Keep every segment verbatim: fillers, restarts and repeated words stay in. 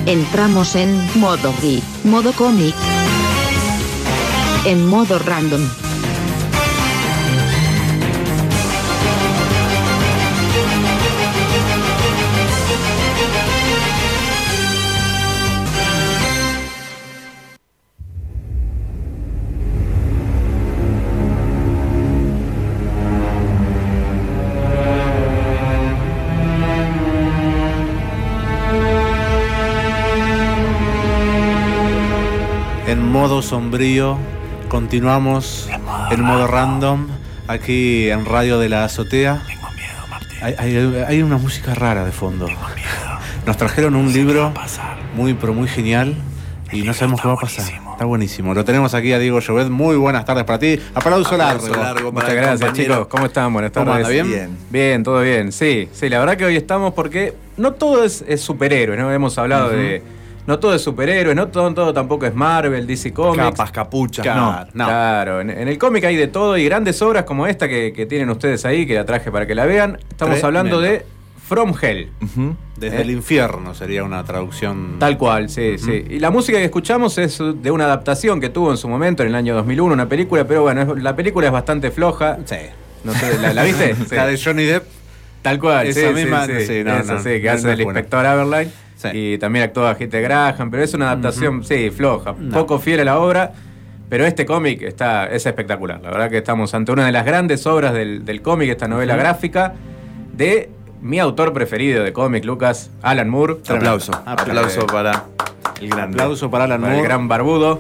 Entramos en modo geek, modo cómic, en modo random. En modo sombrío, continuamos en modo, en modo random, aquí en Radio de la Azotea. Tengo miedo, Martín. Hay, hay, hay una música rara de fondo. Tengo miedo. Nos trajeron un no sé libro qué va a pasar. muy, pero muy genial. Y no sabemos qué va a pasar. Buenísimo. Está buenísimo. Lo tenemos aquí a Diego Llobet. Muy buenas tardes para ti. Aplauso largo. largo para Muchas el gracias, compañero. chicos. ¿Cómo están? Buenas ¿Cómo tardes. anda? ¿Bien? Bien. Bien, todo bien. Sí, sí, la verdad que hoy estamos porque no todo es, es superhéroe, ¿no? Hemos hablado Uh-huh. de... No todo es superhéroe, no todo, todo tampoco es Marvel, D C Comics. Capas, capuchas, Claro, no. no. Claro, en, en el cómic hay de todo y grandes obras como esta que, que tienen ustedes ahí, que la traje para que la vean. Estamos Tremendo. hablando de From Hell. Ujú. Desde ¿Eh? el infierno sería una traducción. Tal cual, sí, sí. Y la música que escuchamos es de una adaptación que tuvo en su momento, en el año dos mil uno, una película, pero bueno, es- la película es bastante floja. Sí. No sé, ¿la, la viste? Sí. La de Johnny Depp. Tal cual, Esa sí, misma- sí, sí. sí, no, Esa, no, sí, que no, hace no es del buena. inspector Aberline. Sí. Y también actúa Heath Graham, pero es una adaptación, sí, floja, No. poco fiel a la obra. Pero este cómic está, es espectacular. La verdad que estamos ante una de las grandes obras del, del cómic, esta novela gráfica, de mi autor preferido de cómic, Lucas, Alan Moore. Aplauso. Aplauso. Aplauso para el grande. Aplauso para Alan Para el Moore. gran barbudo.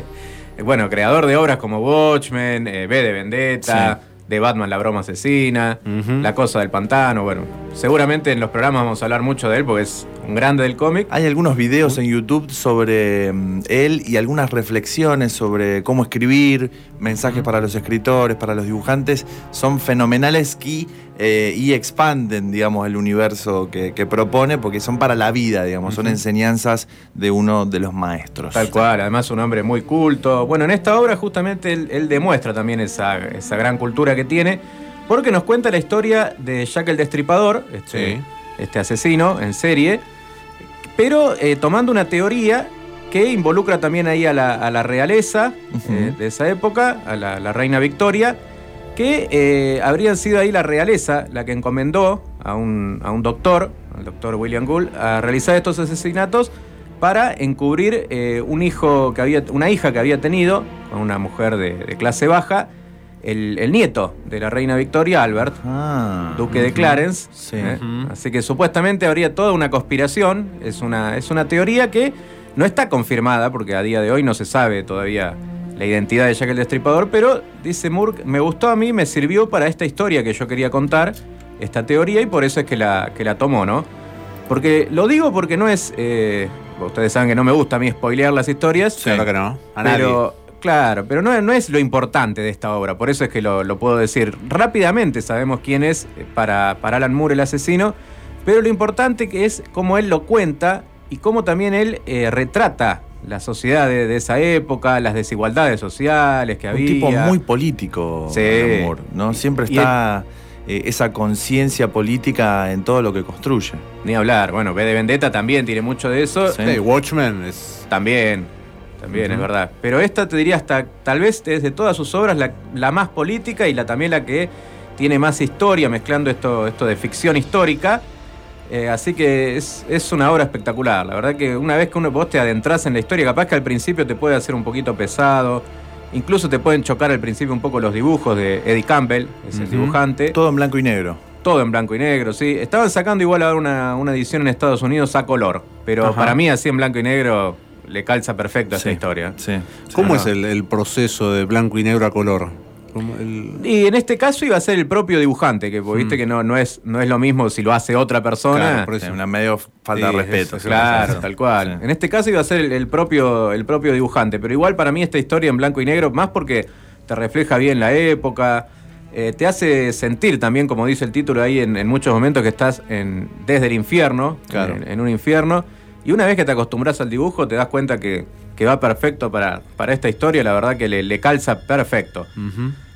Bueno, creador de obras como Watchmen, eh, V de Vendetta, de Batman la broma asesina, Ujú. La cosa del pantano. Bueno, seguramente en los programas vamos a hablar mucho de él porque es un grande del cómic. Hay algunos videos en YouTube sobre mm, él y algunas reflexiones sobre cómo escribir, mensajes para los escritores, para los dibujantes. Son fenomenales y, eh, y expanden, digamos, el universo que, que propone porque son para la vida, digamos. Son enseñanzas de uno de los maestros. Tal cual, además un hombre muy culto. Bueno, en esta obra justamente él, él demuestra también esa, esa gran cultura que tiene, porque nos cuenta la historia de Jack el Destripador, este, Sí. este asesino en serie, pero eh, tomando una teoría que involucra también ahí a la, a la realeza Ujú. eh, de esa época, a la, la reina Victoria, que eh, habrían sido ahí la realeza la que encomendó a un, a un doctor, al doctor William Gould, a realizar estos asesinatos para encubrir eh, un hijo que había, una hija que había tenido con una mujer de, de clase baja, el, el nieto de la reina Victoria, Albert, Ah, duque de ujú. Clarence. Sí. ¿eh? Ujú. Así que supuestamente habría toda una conspiración. Es una, es una teoría que no está confirmada, porque a día de hoy no se sabe todavía la identidad de Jack el Destripador, pero dice Moore, me gustó a mí, me sirvió para esta historia que yo quería contar, esta teoría, y por eso es que la, que la tomó, ¿no? Porque lo digo porque no es... eh, ustedes saben que no me gusta a mí spoilear las historias. Claro que no. A nadie. Pero, claro, pero no, no es lo importante de esta obra, por eso es que lo, lo puedo decir. Rápidamente sabemos quién es eh, para, para Alan Moore el asesino, pero lo importante que es cómo él lo cuenta y cómo también él eh, retrata la sociedad de, de esa época, las desigualdades sociales que Un había. tipo muy político, Sí. Alan Moore, ¿no? Siempre Y está eh, esa conciencia política en todo lo que construye. Ni hablar, bueno, V de Vendetta también tiene mucho de eso. Sí. Sí, Watchmen es. También, también Ujú. es verdad. Pero esta te diría hasta, tal vez desde todas sus obras, la, la más política y la también la que tiene más historia, mezclando esto, esto de ficción histórica. Eh, así que es, es una obra espectacular. La verdad que una vez que uno, vos te adentras en la historia, capaz que al principio te puede hacer un poquito pesado. Incluso te pueden chocar al principio un poco los dibujos de Eddie Campbell, es el Ujú. dibujante. Todo en blanco y negro. Todo en blanco y negro, sí. Estaban sacando igual ahora una, una edición en Estados Unidos a color. Pero Ajá. para mí así en blanco y negro le calza perfecto a esta Sí, historia. Sí. ¿Cómo no. es el, el proceso de blanco y negro a color? ¿Cómo el- Y en este caso iba a ser el propio dibujante, que vos viste que no, no, es, no es lo mismo si lo hace otra persona. Claro, por eso. Sí, una medio falta Sí, de respeto. eso, Claro, Sí. tal cual. Sí. En este caso iba a ser el, el propio, el propio dibujante, pero igual para mí esta historia en blanco y negro, más porque te refleja bien la época, eh, te hace sentir también, como dice el título ahí, en, en muchos momentos que estás en, desde el infierno, Claro. en, en un infierno, y una vez que te acostumbras al dibujo te das cuenta que, que va perfecto para, para esta historia, la verdad que le, le calza perfecto. Ujú.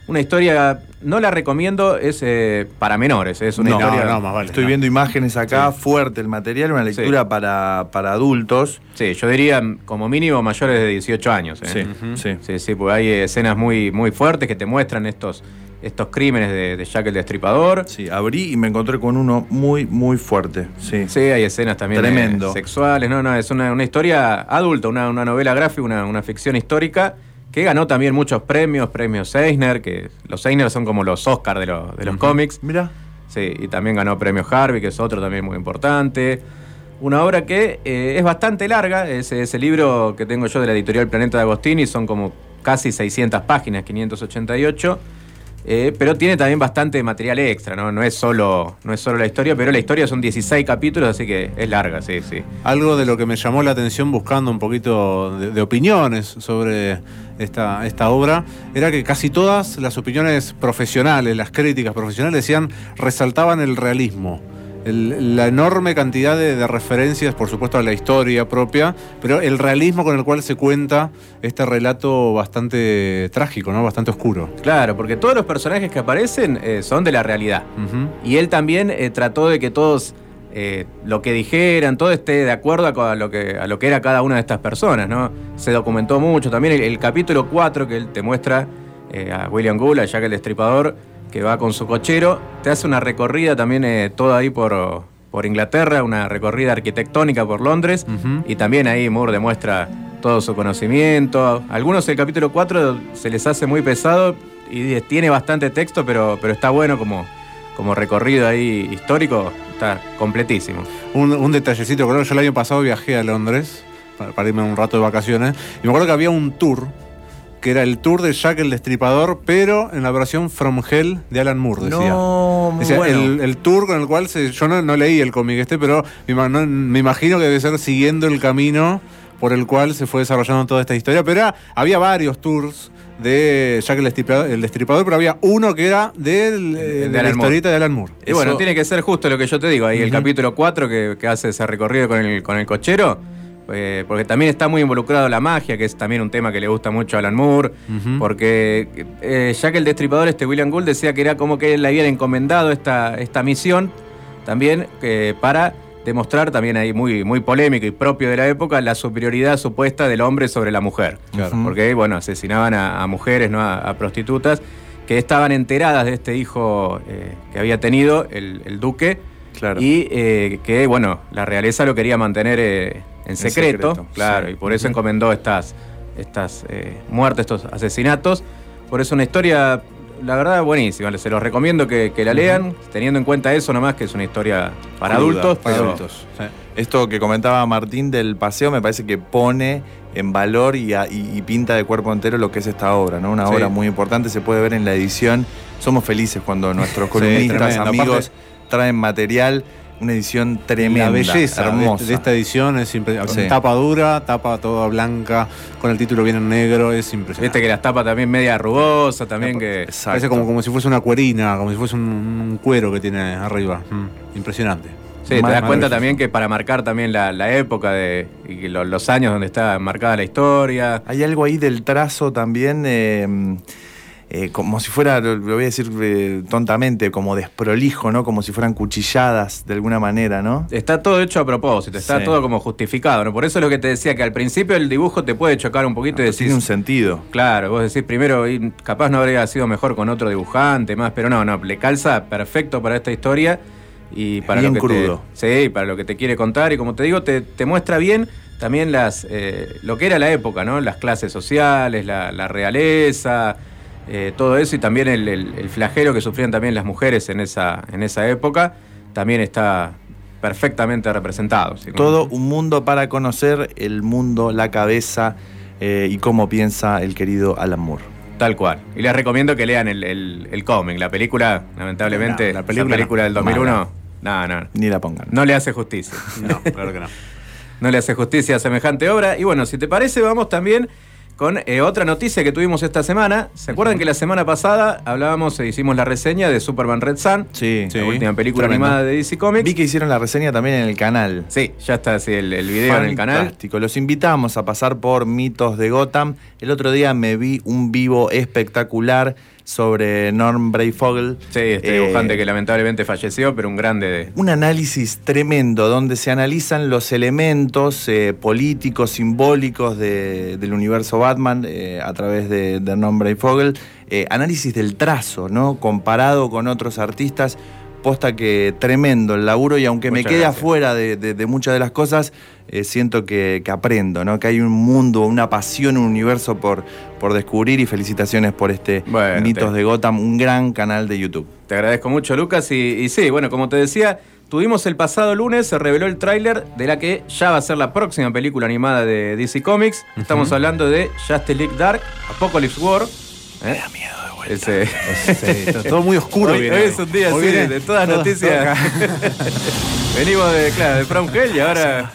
una historia, no la recomiendo, es eh, para menores, es una No, historia... no, más vale. Estoy no. viendo imágenes acá, Sí. fuerte el material, una lectura Sí. para, para adultos. Sí, yo diría como mínimo mayores de dieciocho años. ¿eh? Sí, Ujú. sí. Sí, sí, porque hay escenas muy, muy fuertes que te muestran estos, estos crímenes de, de Jack el Destripador. Sí, abrí y me encontré con uno muy, muy fuerte. Sí. Sí, hay escenas también Tremendo. eh, sexuales. No, no, es una, una historia adulta, una, una novela gráfica, una, una ficción histórica que ganó también muchos premios, premios Eisner, que los Eisner son como los Oscar de, los de los Ujú. cómics. Mira. Sí, y también ganó premio Harvey, que es otro también muy importante. Una obra que eh, es bastante larga, ese, ese libro que tengo yo de la editorial Planeta de Agostini, son como casi seiscientas páginas, quinientas ochenta y ocho, eh, pero tiene también bastante material extra, ¿no? No es solo, no es solo la historia, pero la historia son dieciséis capítulos, así que es larga, sí, sí. Algo de lo que me llamó la atención buscando un poquito de, de opiniones sobre esta, esta obra era que casi todas las opiniones profesionales, las críticas profesionales decían, resaltaban el realismo. El, la enorme cantidad de, de referencias, por supuesto, a la historia propia, pero el realismo con el cual se cuenta este relato bastante trágico, ¿no? Bastante oscuro. Claro, porque todos los personajes que aparecen eh, son de la realidad. Ujú. Y él también eh, trató de que todos eh, lo que dijeran, todo esté de acuerdo a, a, lo que, a lo que era cada una de estas personas, ¿no? Se documentó mucho. También el, el capítulo cuatro que él te muestra eh, a William Gould, a Jack el Destripador, que va con su cochero, te hace una recorrida también eh, toda ahí por, por Inglaterra, una recorrida arquitectónica por Londres, Ujú. y también ahí Moore demuestra todo su conocimiento. Algunos el capítulo cuatro se les hace muy pesado y tiene bastante texto, pero, pero está bueno como, como recorrido ahí histórico, está completísimo. Un, un detallecito, creo que yo el año pasado viajé a Londres para, para irme un rato de vacaciones y me acuerdo que había un tour que era el tour de Jack el Destripador, pero en la versión From Hell de Alan Moore, decía. No, muy Decía, bueno. el, el tour con el cual se, yo no, no leí el cómic este, pero me, ima- no- me imagino que debe ser siguiendo el camino por el cual se fue desarrollando toda esta historia. Pero era- había varios tours de Jack el Destripador, el Destripador, pero había uno que era del, eh, De de, la Alan Moore. historieta de Alan Moore. Y bueno, Eso- tiene que ser justo lo que yo te digo, ahí el Ujú. capítulo cuatro que, que hace ese recorrido con el, con el cochero, eh, porque también está muy involucrado la magia, que es también un tema que le gusta mucho a Alan Moore, Ujú. porque eh, Jack el Destripador, este William Gould, decía que era como que le habían encomendado esta, esta misión también eh, para demostrar también ahí muy, muy polémico y propio de la época la superioridad supuesta del hombre sobre la mujer. Claro. Porque bueno, asesinaban a, a mujeres, ¿no? a, a prostitutas que estaban enteradas de este hijo eh, que había tenido el, el duque, Claro. y eh, que bueno, la realeza lo quería mantener eh, en secreto, secreto, claro, sí. y por eso encomendó estas, estas eh, muertes, estos asesinatos. Por eso una historia, la verdad, buenísima. Se los recomiendo que, que la lean, teniendo en cuenta eso nomás, que es una historia para Cruda, adultos. Para pero- adultos. Sí. Esto que comentaba Martín del paseo me parece que pone en valor y, a- y- y pinta de cuerpo entero lo que es esta obra, ¿no? Una Sí. obra muy importante, se puede ver en la edición. Somos felices cuando nuestros columnistas, tremendo. amigos, traen material. Una edición tremenda, La belleza de- hermosa. De, esta edición es impresionante. Sí. Tapa dura, tapa toda blanca, con el título bien en negro, es impresionante. Viste que las tapas también media rugosa, también que... Exacto. Parece como, como si fuese una cuerina, como si fuese un, un cuero que tiene arriba. Mm, impresionante. Sí, te das Maravilloso. cuenta también que para marcar también la, la época de, y que lo- los años donde está marcada la historia. Hay algo ahí del trazo también, eh, eh, como si fuera, lo lo voy a decir eh, tontamente, como desprolijo, ¿no? Como si fueran cuchilladas de alguna manera, ¿no? Está todo hecho a propósito, está Sí. todo como justificado, ¿no? Por eso es lo que te decía, que al principio el dibujo te puede chocar un poquito y decís... Tiene un sentido. Claro, vos decís primero, y capaz no habría sido mejor con otro dibujante más, pero no, no, le calza perfecto para esta historia y para Bien lo que crudo. te, sí, para lo que te quiere contar, y como te digo, te, te muestra bien también las eh, lo que era la época, ¿no? Las clases sociales, la, la realeza, eh, todo eso, y también el, el- el flagelo que sufrían también las mujeres en esa, en esa época, también está perfectamente representado. ¿sí? Todo un mundo para conocer el mundo, la cabeza eh, y cómo piensa el querido Alan Moore. Tal cual. Y les recomiendo que lean el, el, el cómic. La película, lamentablemente, No, la película la película no. del dos mil uno, no, no, Ni la pongan. no le hace justicia. No, claro que no. No le hace justicia a semejante obra. Y bueno, si te parece, vamos también con eh, otra noticia que tuvimos esta semana. ¿Se acuerdan que la semana pasada hablábamos e hicimos la reseña de Superman Red Sun? Sí, Sí. La última película tremendo. animada de D C Comics. Vi que hicieron la reseña también en el canal. Sí, ya está así el, el video en el canal. Fantástico. Los invitamos a pasar por Mitos de Gotham. El otro día me vi un vivo espectacular sobre Norm Breyfogle. Sí, este Eh, dibujante que lamentablemente falleció, pero un grande de... Un análisis tremendo donde se analizan los elementos eh, políticos, simbólicos de- del universo Batman eh, a través de, de Norm Breyfogle. Eh, análisis del trazo, ¿no? Comparado con otros artistas. Posta que tremendo el laburo, y aunque Muchas me quede gracias. afuera de, de- de muchas de las cosas, eh, siento que, que aprendo, ¿no? Que hay un mundo, una pasión, un universo por, por descubrir, y felicitaciones por este Bueno, Mitos te- de Gotham, un gran canal de YouTube. Te agradezco mucho, Lucas. Y, y sí, bueno, como te decía, tuvimos el pasado lunes, se reveló el tráiler de la que ya va a ser la próxima película animada de D C Comics. Estamos hablando de Justice League Dark, Apocalypse War. ¿Eh? Me da miedo de vuelta. Ese... Sí, está todo muy oscuro. Hoy, viene hoy es un día Hoy así, viene de todas todo- noticias. Venimos de, claro, de From Hell y ahora...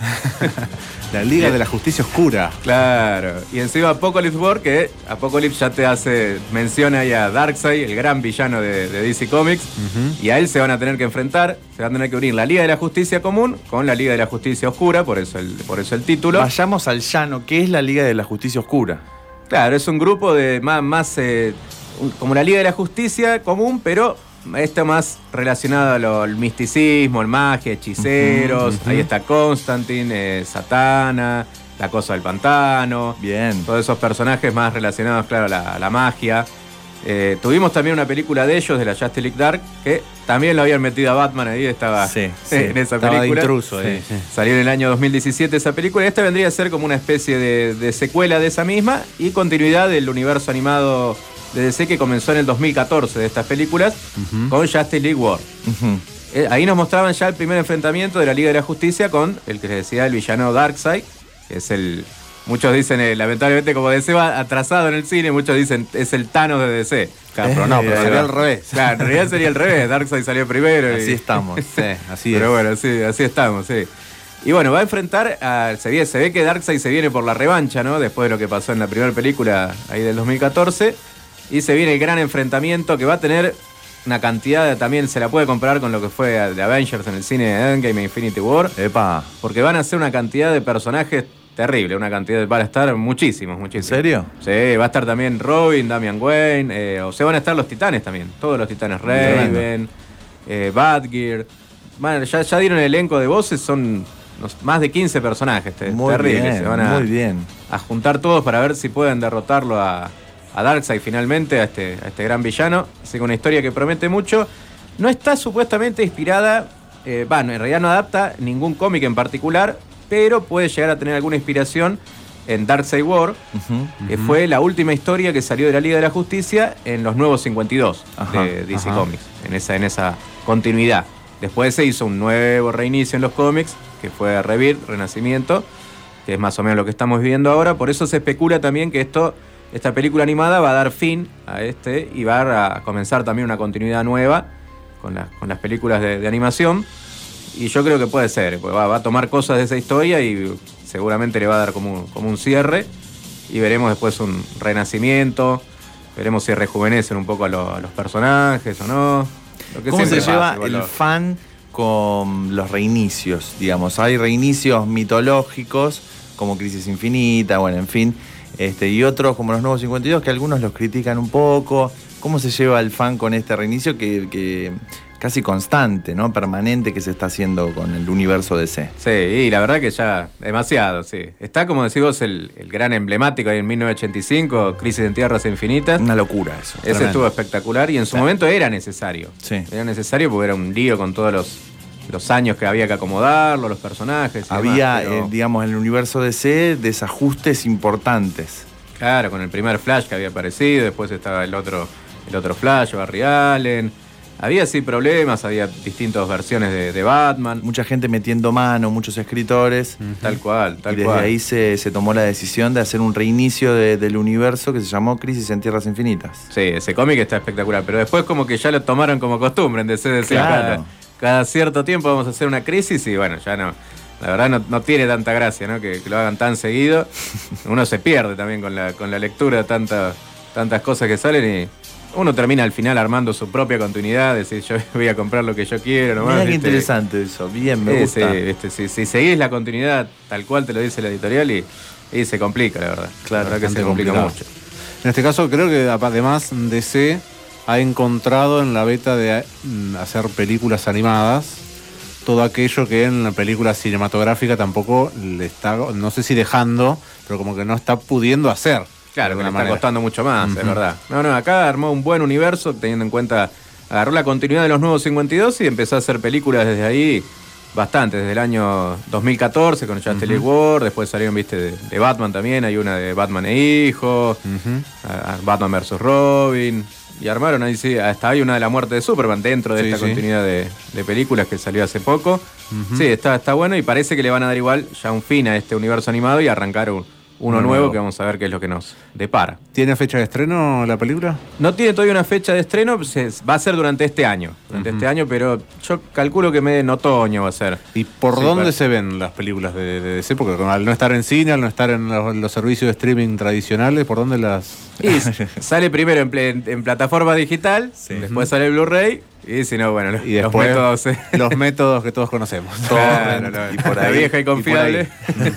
La Liga de la Justicia Oscura. Claro, y encima Apocalypse War, que Apocalypse ya te hace mención ahí a Darkseid, el gran villano de, de D C Comics, Ujú. y a él se van a tener que enfrentar, se van a tener que unir la Liga de la Justicia Común con la Liga de la Justicia Oscura, por eso el, por eso el título. Vayamos al llano, ¿qué es la Liga de la Justicia Oscura? Claro, es un grupo de más, más eh, un- como la Liga de la Justicia Común, pero esto más relacionado a lo- al misticismo, el magia, hechiceros. Ujú, ujú. Ahí está Constantine, eh, Satana, la cosa del pantano. Bien. Todos esos personajes más relacionados, claro, a la, a la magia. Eh, tuvimos también una película de ellos, de la Justice League Dark, que también lo habían metido a Batman ahí, estaba Sí, sí, en esa Estaba de película. intruso ahí. sí. Salió en el año dos mil diecisiete esa película, y esta vendría a ser como una especie de, de secuela de esa misma y continuidad del universo animado de D C que comenzó en el dos mil catorce de estas películas, Ujú. con Justice League War. Ujú. Eh, ahí nos mostraban ya el primer enfrentamiento de la Liga de la Justicia con el que les decía el villano Darkseid, que es el... Muchos dicen, eh, lamentablemente, como D C va atrasado en el cine, muchos dicen es el Thanos de D C. Claro, pero no, pero Eh, sería eh, al revés. Claro, en realidad sería el revés, Darkseid salió primero. y- Así estamos. Sí, así Pero es. bueno, sí, así estamos, sí. Y bueno, va a enfrentar a... Se ve, se ve que Darkseid se viene por la revancha, ¿no? Después de lo que pasó en la primera película ahí del dos mil catorce. Y se viene el gran enfrentamiento que va a tener una cantidad de, también se la puede comparar con lo que fue de Avengers en el cine de Endgame e Infinity War. Epa. Porque van a ser una cantidad de personajes terrible, una cantidad de... Van a estar muchísimos, muchísimos. ¿En serio? Sí, va a estar también Robin, Damian Wayne, eh, o sea, van a estar los titanes también. Todos los titanes, Raven, eh, Batgear. Bueno, ya, ya dieron el elenco de voces, son unos- más de quince personajes, te- Muy terribles. bien, Se van a, muy bien. a juntar todos para ver si pueden derrotarlo a, a Darkseid finalmente, a este, a este gran villano. Así que una historia que promete mucho. No está supuestamente inspirada, eh, bueno, en realidad no adapta ningún cómic en particular, pero puede llegar a tener alguna inspiración en Darkseid War, Ujú. que fue la última historia que salió de la Liga de la Justicia en los nuevos cincuenta y dos Ajá, de D C ajá. Comics, en esa, en esa continuidad. Después se hizo un nuevo reinicio en los cómics, que fue Rebirth, Renacimiento, que es más o menos lo que estamos viviendo ahora. Por eso se especula también que esto, esta película animada va a dar fin a este y va a comenzar también una continuidad nueva con, la- con las películas de, de animación. Y yo creo que puede ser, pues va, va a tomar cosas de esa historia y seguramente le va a dar como, un- como un cierre. Y veremos después un renacimiento, veremos si rejuvenecen un poco a, lo- a los personajes o no. Lo que ¿Cómo se siempre lleva pasa, igual el lo- fan con los reinicios? Digamos, hay reinicios mitológicos, como Crisis Infinita, bueno, en fin, este, y otros como los Nuevos cincuenta y dos, que algunos los critican un poco. ¿Cómo se lleva el fan con este reinicio que, que casi constante, ¿no? Permanente, que se está haciendo con el universo D C? Sí, y la verdad que ya demasiado, sí. Está, como decís vos, el, el gran emblemático ahí en mil novecientos ochenta y cinco, Crisis en Tierras Infinitas. Una locura eso. Ese tremendo. estuvo espectacular y en su Sí. momento era necesario. Sí. Era necesario porque era un lío con todos los, los años que había que acomodarlo, los personajes. y Había, demás, pero, eh, digamos, en el universo D C desajustes importantes. claro, con el primer Flash que había aparecido, después estaba el otro, el otro Flash, Barry Allen. Había sí problemas, había distintas versiones de, de Batman. Mucha gente metiendo mano, muchos escritores. Tal cual, tal y desde cual. ahí se, se tomó la decisión de hacer un reinicio de- del universo que se llamó Crisis en Tierras Infinitas. Sí, ese cómic está espectacular, pero después como que ya lo tomaron como costumbre en D C, decir, Claro. cada, cada cierto tiempo vamos a hacer una crisis y bueno, ya no, la verdad no, no tiene tanta gracia, ¿no? Que, que lo hagan tan seguido. Uno se pierde también con la, con la lectura de tanta, tantas cosas que salen y uno termina al final armando su propia continuidad, decir yo voy a comprar lo que yo quiero nomás. Mira qué ¿viste? interesante eso, bien, me Sí, gusta. sí, ¿viste? Si, si seguís la continuidad tal cual te lo dice la editorial y, y se complica, la verdad. Claro, la verdad que se bastante complica complicado. mucho. En este caso, creo que además D C ha encontrado en la beta de mm, hacer películas animadas todo aquello que en la película cinematográfica tampoco le está, no sé si dejando, pero como que no está pudiendo hacer. Claro, que le está manera. costando mucho más, Uh-huh. es verdad. No, no, acá armó un buen universo, teniendo en cuenta, agarró la continuidad de los Nuevos cincuenta y dos y empezó a hacer películas desde ahí, bastante, desde el año dos mil catorce con Justice League Uh-huh. War, después salieron, viste, de, de Batman también, hay una de Batman e Hijo, Uh-huh. a- a Batman versus Robin, y armaron ahí, sí, hasta hay una de la muerte de Superman dentro de Sí, esta sí. continuidad de, de películas que salió hace poco. Uh-huh. Sí, está, está bueno y parece que le van a dar igual ya un fin a este universo animado y arrancar un, uno Uno nuevo, nuevo. que vamos a ver qué es lo que nos depara. ¿Tiene fecha de estreno la película? No tiene todavía una fecha de estreno, se- va a ser durante este año, durante Ujú. este año, pero yo calculo que me- en otoño va a ser. ¿Y por Sí, dónde claro. se ven las películas de, de D C? Porque al no estar en cine, al no estar en los, los servicios de streaming tradicionales, ¿por dónde las...? Y s- sale primero en, ple- en plataforma digital, después sale el Blu-ray, y si no, bueno, Y los después métodos... eh, los métodos que todos conocemos. claro, no, y por la ahí, vieja y y por confiable.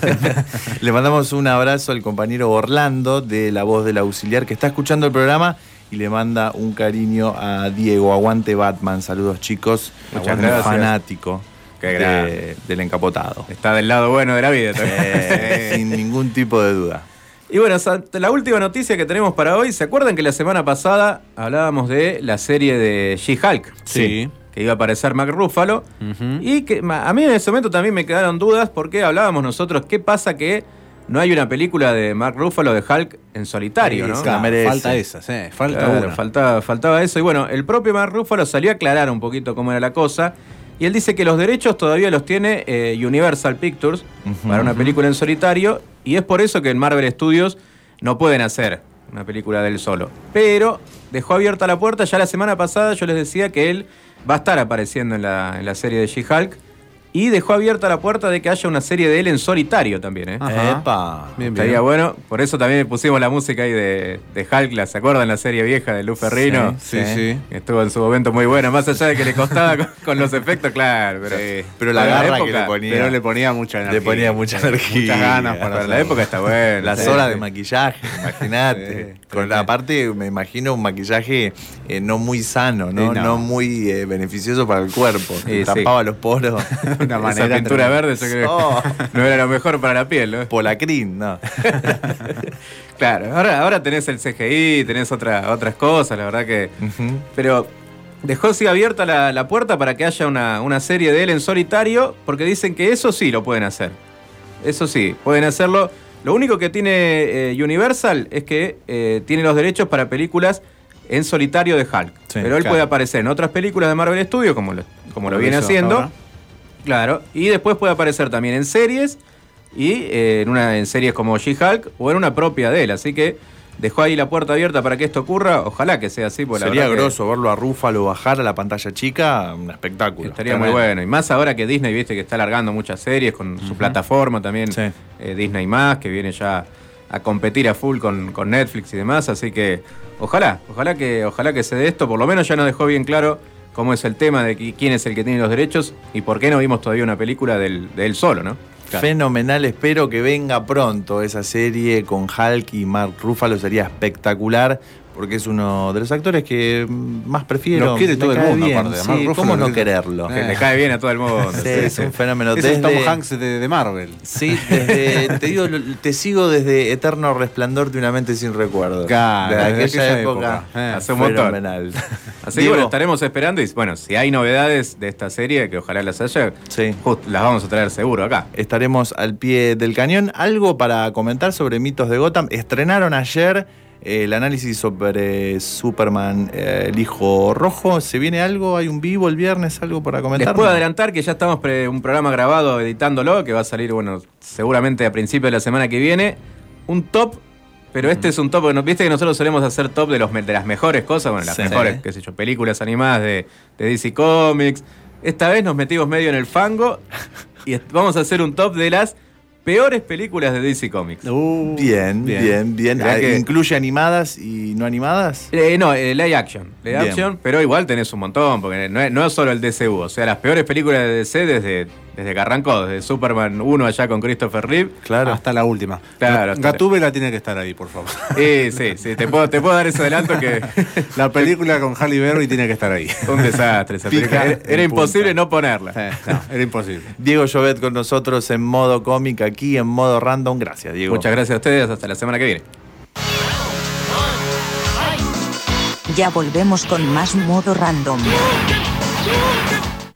Le mandamos un abrazo al compañero Orlando de La Voz del Auxiliar que está escuchando el programa y le manda un cariño a Diego. Aguante Batman. Saludos, chicos. Muchas Aguante gracias. fanático Qué de- grande. del encapotado. Está del lado bueno de la vida también. Eh, sin ningún tipo de duda. Y bueno, sa- la última noticia que tenemos para hoy, ¿se acuerdan que la semana pasada hablábamos de la serie de She-Hulk? Sí. Que iba a aparecer Mark Ruffalo. Ujú. Y que ma- a mí en ese momento también me quedaron dudas porque hablábamos nosotros, ¿qué pasa que no hay una película de Mark Ruffalo de Hulk en solitario, ¿no? Sí, la merece. Falta esa, sí, falta Claro, una. faltaba, faltaba eso. Y bueno, el propio Mark Ruffalo salió a aclarar un poquito cómo era la cosa. Y él dice que los derechos todavía los tiene eh, Universal Pictures Ujú. para una película en solitario. Y es por eso que en Marvel Studios no pueden hacer una película de él solo. Pero dejó abierta la puerta. Ya la semana pasada yo les decía que él va a estar apareciendo en la, en la serie de She-Hulk. Y dejó abierta la puerta de que haya una serie de él en solitario también, ¿eh? Ajá. Epa. Bien, Estaría bien. bueno, por eso también pusimos la música ahí de, de Hulk, ¿la se acuerdan? La serie vieja de Lou Ferrino. Sí, sí. Estuvo en su momento muy buena, más allá de que le costaba con, con los efectos, claro. Pero, Sí. Pero la para garra época, que le ponía. Pero le ponía mucha energía. Le ponía mucha energía. Muchas ganas para Para la hacerlo. época está bueno. Las sí, horas sí. de maquillaje, imagínate. Sí, Con la parte, me imagino, un maquillaje eh, no muy sano, ¿no? Sí, no. no. muy eh, beneficioso para el cuerpo. Sí, Tapaba sí. los poros. Una Esa manera pintura tremenda. verde yo creo Oh. que no era lo mejor para la piel, ¿no? Polacrín, no. Claro, ahora, ahora tenés el C G I, tenés otra, otras cosas, la verdad que... Ujú. Pero dejó así abierta la, la puerta para que haya una, una serie de él en solitario, porque dicen que eso sí lo pueden hacer. Eso sí, pueden hacerlo. Lo único que tiene eh, Universal es que eh, tiene los derechos para películas en solitario de Hulk. Sí, Pero él claro. puede aparecer en otras películas de Marvel Studios, como lo, como lo Lo viene hizo haciendo. ahora. Claro, y después puede aparecer también en series y eh, en, una, en series como She-Hulk o en una propia de él. Así que dejó ahí la puerta abierta para que esto ocurra. Ojalá que sea así. Porque la Sería verdad que groso verlo a Rúfalo bajar a la pantalla chica, un espectáculo. estaría muy Tremendo. bueno. Y más ahora que Disney, viste, que está alargando muchas series con su plataforma también. Sí. eh, Disney más, que viene ya a competir a full con, con Netflix y demás. Así que ojalá, ojalá que, ojalá que se dé esto. Por lo menos ya nos dejó bien claro cómo es el tema de qui- quién es el que tiene los derechos y por qué no vimos todavía una película del, de él solo, ¿no? Fenomenal, espero que venga pronto esa serie con Hulk y Mark Ruffalo, sería espectacular. Porque es uno de los actores que mm, más prefiero. Lo quiere Me todo el cae mundo, bien, aparte. A sí, Mark Ruffalo ¿cómo lo no quiere- quererlo? Eh. Que le cae bien a todo el mundo. Sí, es un fenómeno. Es el Tom Desde- Hanks de, de Marvel. Sí, desde, te digo, lo- te sigo desde Eterno Resplandor de una mente sin recuerdo. Claro, desde desde aquella, aquella época. época. Eh, hace un montón. Fenomenal. Así que Diego, bueno, estaremos esperando y bueno, si hay novedades de esta serie, que ojalá las haya, Sí. just- las vamos a traer seguro acá. Estaremos al pie del cañón. Algo para comentar sobre mitos de Gotham. Estrenaron ayer eh, el análisis sobre Superman, eh, el hijo rojo. ¿Se viene algo? ¿Hay un vivo el viernes? ¿Algo para comentar? Les puedo adelantar que ya estamos pre- un programa grabado editándolo, que va a salir, bueno, seguramente a principios de la semana que viene. Un top, pero este es un top, porque no- viste que nosotros solemos hacer top de, los, me- de las mejores cosas, bueno, las Sí. mejores, qué sé yo, películas animadas de, de D C Comics. Esta vez nos metimos medio en el fango y est- vamos a hacer un top de las peores películas de D C Comics. Uh, Bien, bien, bien. Mirá Ah, que- ¿Incluye animadas y no animadas? Eh, no, eh, live action. Live Bien. action, pero igual tenés un montón, porque no es, no es solo el D C U. O sea, las peores películas de D C desde desde que arrancó, desde Superman uno allá con Christopher Reeve. Claro. Hasta la última. Claro, hasta Gatúbela tiene que estar ahí, por favor. Sí, sí, sí, te puedo, te puedo dar ese adelanto que La película con Halle Berry tiene que estar ahí. un desastre esa Pica película. Era, en era imposible punta. no ponerla. Eh, no, era imposible. Diego Llobet con nosotros en modo cómic, aquí en modo random. Gracias, Diego. Muchas gracias a ustedes, hasta la semana que viene. Ya volvemos con más modo random.